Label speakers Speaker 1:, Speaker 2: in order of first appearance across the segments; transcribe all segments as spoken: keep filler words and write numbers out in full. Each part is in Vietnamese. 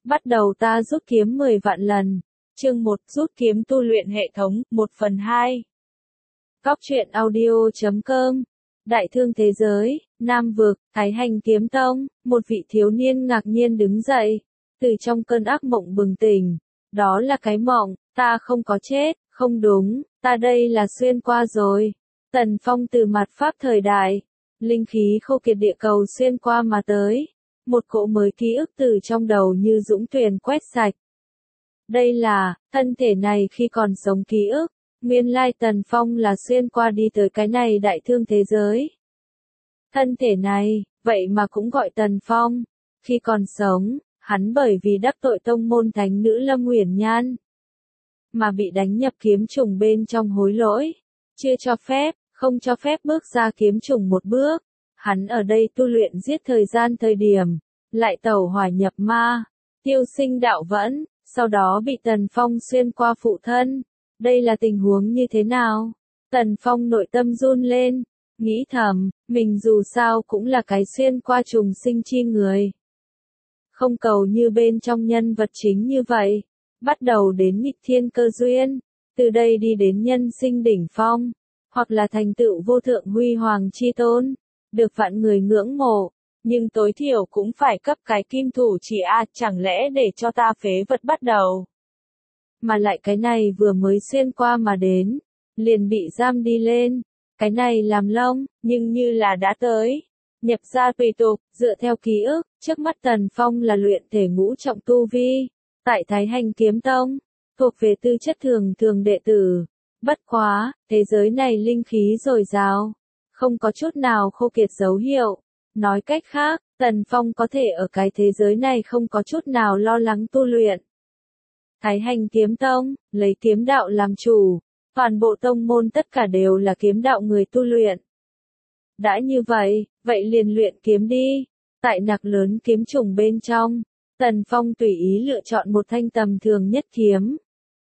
Speaker 1: Bắt đầu ta rút kiếm mười vạn lần. Chương một, rút kiếm tu luyện hệ thống, một phần hai. Góc truyện audio chấm com. Đại thương thế giới, Nam vực, Thái Hành kiếm tông, một vị thiếu niên ngạc nhiên đứng dậy, từ trong cơn ác mộng bừng tỉnh. Đó là cái mộng, ta không có chết, không đúng, ta đây là xuyên qua rồi. Tần Phong từ mặt pháp thời đại, linh khí khô kiệt địa cầu xuyên qua mà tới. Một cỗ mới ký ức từ trong đầu như dũng tuyền quét sạch. Đây là, thân thể này khi còn sống ký ức, nguyên lai Tần Phong là xuyên qua đi tới cái này đại thương thế giới. Thân thể này, vậy mà cũng gọi Tần Phong, khi còn sống, hắn bởi vì đắc tội tông môn thánh nữ Lâm Uyển Nhan, mà bị đánh nhập kiếm trùng bên trong hối lỗi, chưa cho phép, không cho phép bước ra kiếm trùng một bước. Hắn ở đây tu luyện giết thời gian thời điểm, lại tẩu hỏa nhập ma, tiêu sinh đạo vẫn, sau đó bị Tần Phong xuyên qua phụ thân. Đây là tình huống như thế nào? Tần Phong nội tâm run lên, nghĩ thầm, mình dù sao cũng là cái xuyên qua trùng sinh chi người. Không cầu như bên trong nhân vật chính như vậy, bắt đầu đến nghịch thiên cơ duyên, từ đây đi đến nhân sinh đỉnh phong, hoặc là thành tựu vô thượng huy hoàng chi tôn, được vạn người ngưỡng mộ, nhưng tối thiểu cũng phải cấp cái kim thủ chỉ a, chẳng lẽ để cho ta phế vật bắt đầu. Mà lại cái này vừa mới xuyên qua mà đến, liền bị giam đi lên, cái này làm lông, nhưng như là đã tới. Nhập ra tùy tục, dựa theo ký ức, trước mắt Tần Phong là luyện thể ngũ trọng tu vi, tại Thái Hành kiếm tông, thuộc về tư chất thường thường đệ tử. Bất quá, thế giới này linh khí dồi dào, không có chút nào khô kiệt dấu hiệu. Nói cách khác, Tần Phong có thể ở cái thế giới này không có chút nào lo lắng tu luyện. Thái Hành kiếm tông, lấy kiếm đạo làm chủ, toàn bộ tông môn tất cả đều là kiếm đạo người tu luyện. Đã như vậy, vậy liền luyện kiếm đi. Tại nặc lớn kiếm trùng bên trong, Tần Phong tùy ý lựa chọn một thanh tầm thường nhất kiếm.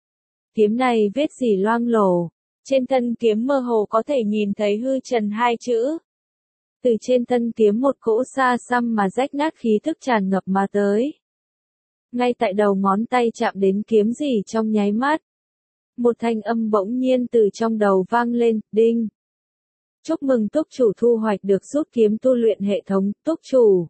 Speaker 1: Kiếm này vết dỉ loang lổ, trên thân kiếm mơ hồ có thể nhìn thấy hư trần hai chữ. Từ trên thân kiếm một cỗ xa xăm mà rách nát khí thức tràn ngập mà tới. Ngay tại đầu ngón tay chạm đến kiếm gì trong nháy mắt. Một thanh âm bỗng nhiên từ trong đầu vang lên, đinh. Chúc mừng túc chủ thu hoạch được rút kiếm tu luyện hệ thống, túc chủ.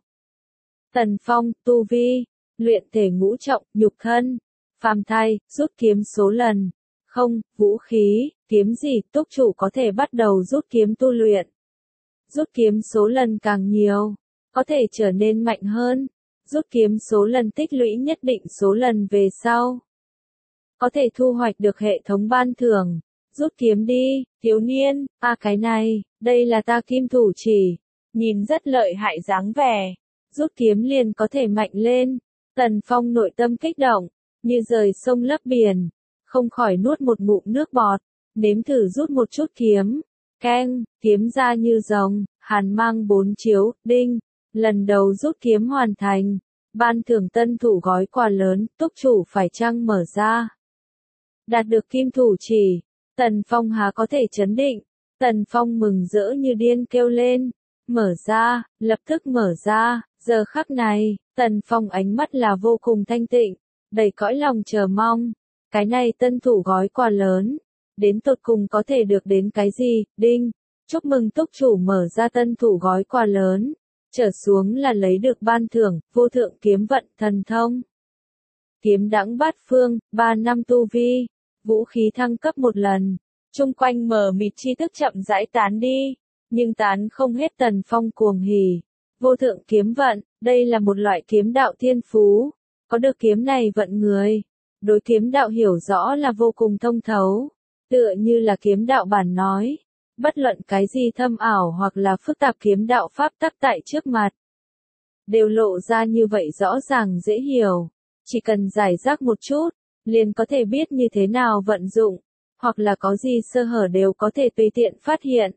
Speaker 1: Tần Phong, tu vi, luyện thể ngũ trọng, nhục thân, phàm thai, rút kiếm số lần. Không, vũ khí, kiếm gì, túc chủ có thể bắt đầu rút kiếm tu luyện. Rút kiếm số lần càng nhiều, có thể trở nên mạnh hơn. Rút kiếm số lần tích lũy nhất định số lần về sau, có thể thu hoạch được hệ thống ban thưởng. Rút kiếm đi, thiếu niên, à cái này, đây là ta kim thủ chỉ, nhìn rất lợi hại dáng vẻ. Rút kiếm liền có thể mạnh lên. Tần Phong nội tâm kích động, như rời sông lấp biển, không khỏi nuốt một ngụm nước bọt, nếm thử rút một chút kiếm. Keng, kiếm ra như rồng, hàn mang bốn chiếu, đinh. Lần đầu rút kiếm hoàn thành, ban thưởng tân thủ gói quà lớn, túc chủ phải chăng mở ra. Đạt được kim thủ chỉ, Tần Phong há có thể chấn định. Tần Phong mừng rỡ như điên kêu lên, mở ra, lập tức mở ra. Giờ khắc này, Tần Phong ánh mắt là vô cùng thanh tịnh, đầy cõi lòng chờ mong. Cái này tân thủ gói quà lớn, đến tột cùng có thể được đến cái gì, đinh. Chúc mừng túc chủ mở ra tân thủ gói quà lớn. Trở xuống là lấy được ban thưởng, vô thượng kiếm vận thần thông. Kiếm đãng bát phương, ba năm tu vi, vũ khí thăng cấp một lần. Trung quanh mờ mịt tri thức chậm rãi tán đi, nhưng tán không hết. Tần Phong cuồng hỉ. Vô thượng kiếm vận, đây là một loại kiếm đạo thiên phú. Có được kiếm này vận người, đối kiếm đạo hiểu rõ là vô cùng thông thấu. Tựa như là kiếm đạo bản nói. Bất luận cái gì thâm ảo hoặc là phức tạp kiếm đạo pháp tắc tại trước mặt, đều lộ ra như vậy rõ ràng dễ hiểu. Chỉ cần giải rác một chút, liền có thể biết như thế nào vận dụng, hoặc là có gì sơ hở đều có thể tùy tiện phát hiện.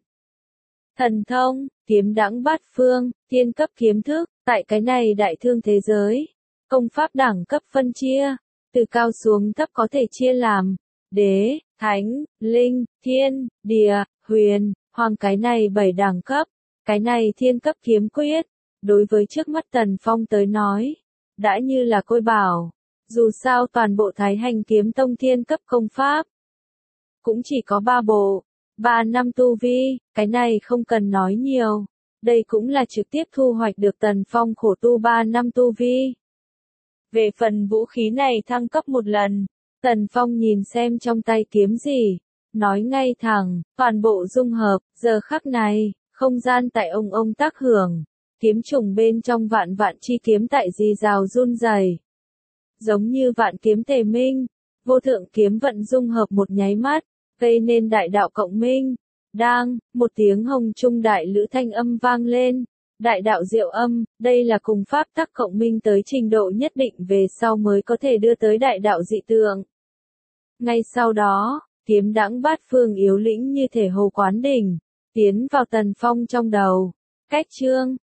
Speaker 1: Thần thông, kiếm đãng bát phương, thiên cấp kiếm thức, tại cái này đại thương thế giới. Công pháp đẳng cấp phân chia, từ cao xuống thấp có thể chia làm đế, thánh, linh, thiên, địa, huyền, hoàng, cái này bảy đẳng cấp. Cái này thiên cấp kiếm quyết, đối với trước mắt Tần Phong tới nói, đã như là côi bảo. Dù sao toàn bộ Thái Hành Kiếm Tông thiên cấp công pháp cũng chỉ có ba bộ, ba năm tu vi, cái này không cần nói nhiều. Đây cũng là trực tiếp thu hoạch được Tần Phong khổ tu ba năm tu vi. Về phần vũ khí này thăng cấp một lần, Tần Phong nhìn xem trong tay kiếm gì, nói ngay thẳng, toàn bộ dung hợp, giờ khắc này, không gian tại ông ông tác hưởng, kiếm trùng bên trong vạn vạn chi kiếm tại rì rào run rẩy, giống như vạn kiếm tề minh, vô thượng kiếm vận dung hợp một nháy mắt, gây nên đại đạo cộng minh. Đang, một tiếng hồng trung đại lữ thanh âm vang lên, đại đạo diệu âm, đây là cùng pháp tắc cộng minh tới trình độ nhất định về sau mới có thể đưa tới đại đạo dị tượng. Ngay sau đó, kiếm đãng bát phương yếu lĩnh như thể hồ quán đỉnh, tiến vào Tần Phong trong đầu. Cách chương